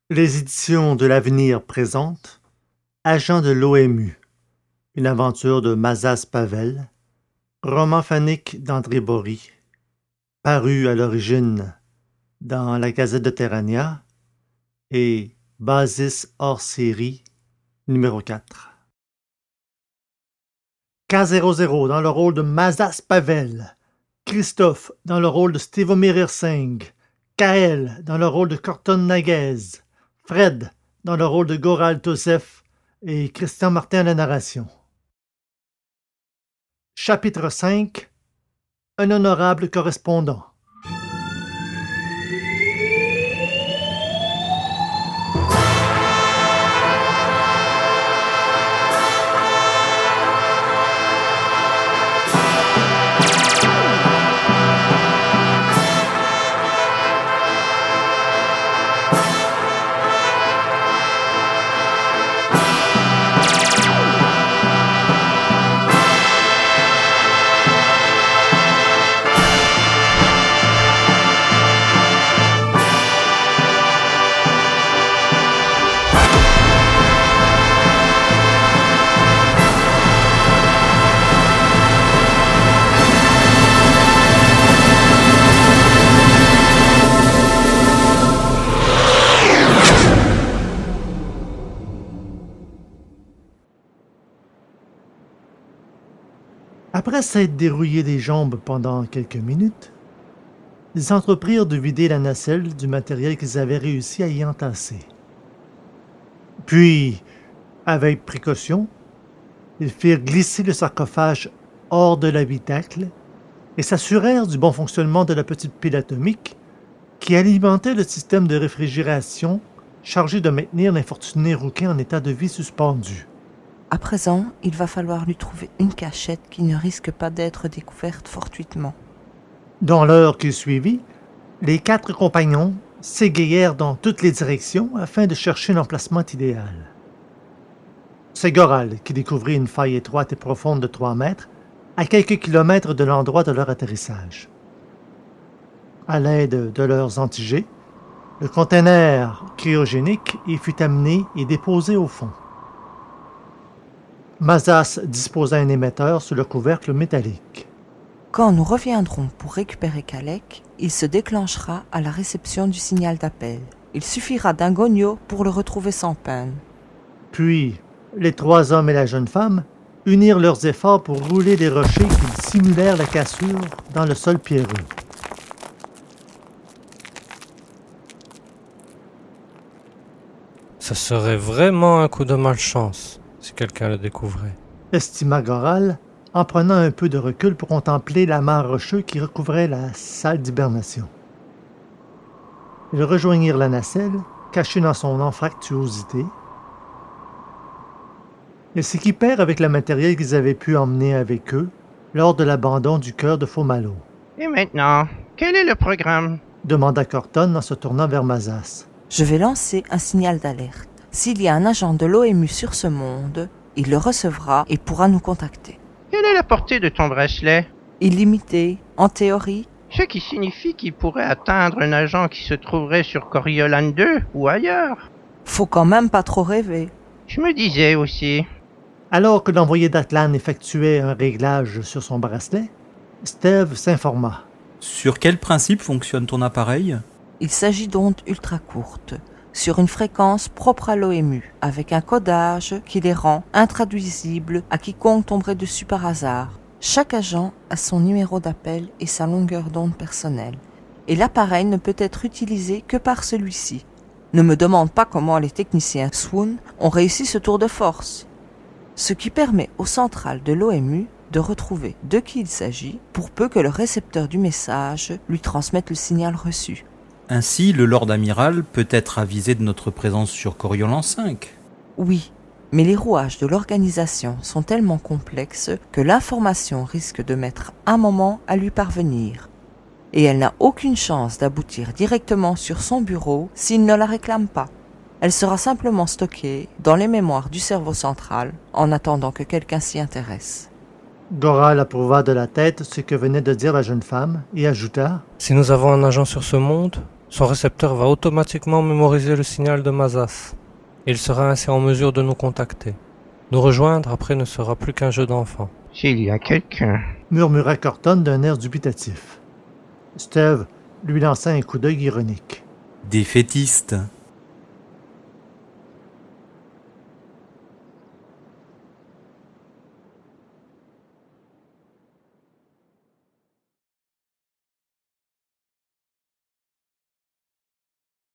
Les éditions de l'Avenir présentent Agent de l'OMU, une aventure de Mazas Pavel, roman phonique d'André Bory, paru à l'origine dans la Gazette de Terrania et Basis hors série numéro 4. K00 dans le rôle de Mazas Pavel, Christophe dans le rôle de Stevomir Singh, Kael dans le rôle de Corton Naguez, Fred dans le rôle de Goral Tosef et Christian Martin à la narration. Chapitre 5. Un honorable correspondant. Après s'être dérouillé les jambes pendant quelques minutes, ils entreprirent de vider la nacelle du matériel qu'ils avaient réussi à y entasser. Puis, avec précaution, ils firent glisser le sarcophage hors de l'habitacle et s'assurèrent du bon fonctionnement de la petite pile atomique qui alimentait le système de réfrigération chargé de maintenir l'infortuné rouquin en état de vie suspendu. À présent, il va falloir lui trouver une cachette qui ne risque pas d'être découverte fortuitement. Dans l'heure qui suivit, les 4 compagnons s'égayèrent dans toutes les directions afin de chercher l'emplacement idéal. C'est Goral qui découvrit une faille étroite et profonde de 3 mètres à quelques kilomètres de l'endroit de leur atterrissage. À l'aide de leurs antigés, le conteneur cryogénique y fut amené et déposé au fond. Mazas disposa un émetteur sur le couvercle métallique. Quand nous reviendrons pour récupérer Kalec, il se déclenchera à la réception du signal d'appel. Il suffira d'un gogno pour le retrouver sans peine. Puis, les 3 hommes et la jeune femme unirent leurs efforts pour rouler des rochers qui simulèrent la cassure dans le sol pierreux. Ça serait vraiment un coup de malchance si quelqu'un le découvrait, Estima Goral, en prenant un peu de recul pour contempler l'amas rocheux qui recouvrait la salle d'hibernation. Ils rejoignirent la nacelle, cachée dans son anfractuosité. Ils s'équipèrent avec le matériel qu'ils avaient pu emmener avec eux lors de l'abandon du cœur de Fomalo. Et maintenant, quel est le programme? Demanda Corton en se tournant vers Mazas. Je vais lancer un signal d'alerte. S'il y a un agent de l'OMU sur ce monde, il le recevra et pourra nous contacter. Quelle est la portée de ton bracelet? Illimité, en théorie. Ce qui signifie qu'il pourrait atteindre un agent qui se trouverait sur Coriolan 2 ou ailleurs. Faut quand même pas trop rêver. Je me disais aussi. Alors que l'envoyé d'Atlan effectuait un réglage sur son bracelet, Steve s'informa. Sur quel principe fonctionne ton appareil? Il s'agit d'ondes ultra courtes, sur une fréquence propre à l'OMU, avec un codage qui les rend intraduisibles à quiconque tomberait dessus par hasard. Chaque agent a son numéro d'appel et sa longueur d'onde personnelle, et l'appareil ne peut être utilisé que par celui-ci. Ne me demande pas comment les techniciens Swoon ont réussi ce tour de force. Ce qui permet aux centrales de l'OMU de retrouver de qui il s'agit, pour peu que le récepteur du message lui transmette le signal reçu. Ainsi, le Lord Amiral peut être avisé de notre présence sur Coriolan 5. Oui, mais les rouages de l'organisation sont tellement complexes que l'information risque de mettre un moment à lui parvenir. Et elle n'a aucune chance d'aboutir directement sur son bureau s'il ne la réclame pas. Elle sera simplement stockée dans les mémoires du cerveau central en attendant que quelqu'un s'y intéresse. Goral approuva de la tête ce que venait de dire la jeune femme et ajouta Si nous avons un agent sur ce monde, Son récepteur va automatiquement mémoriser le signal de Mazas. Il sera ainsi en mesure de nous contacter. Nous rejoindre après ne sera plus qu'un jeu d'enfant. S'il y a quelqu'un. Murmura Corton d'un air dubitatif. Steve lui lança un coup d'œil ironique. Défaitiste.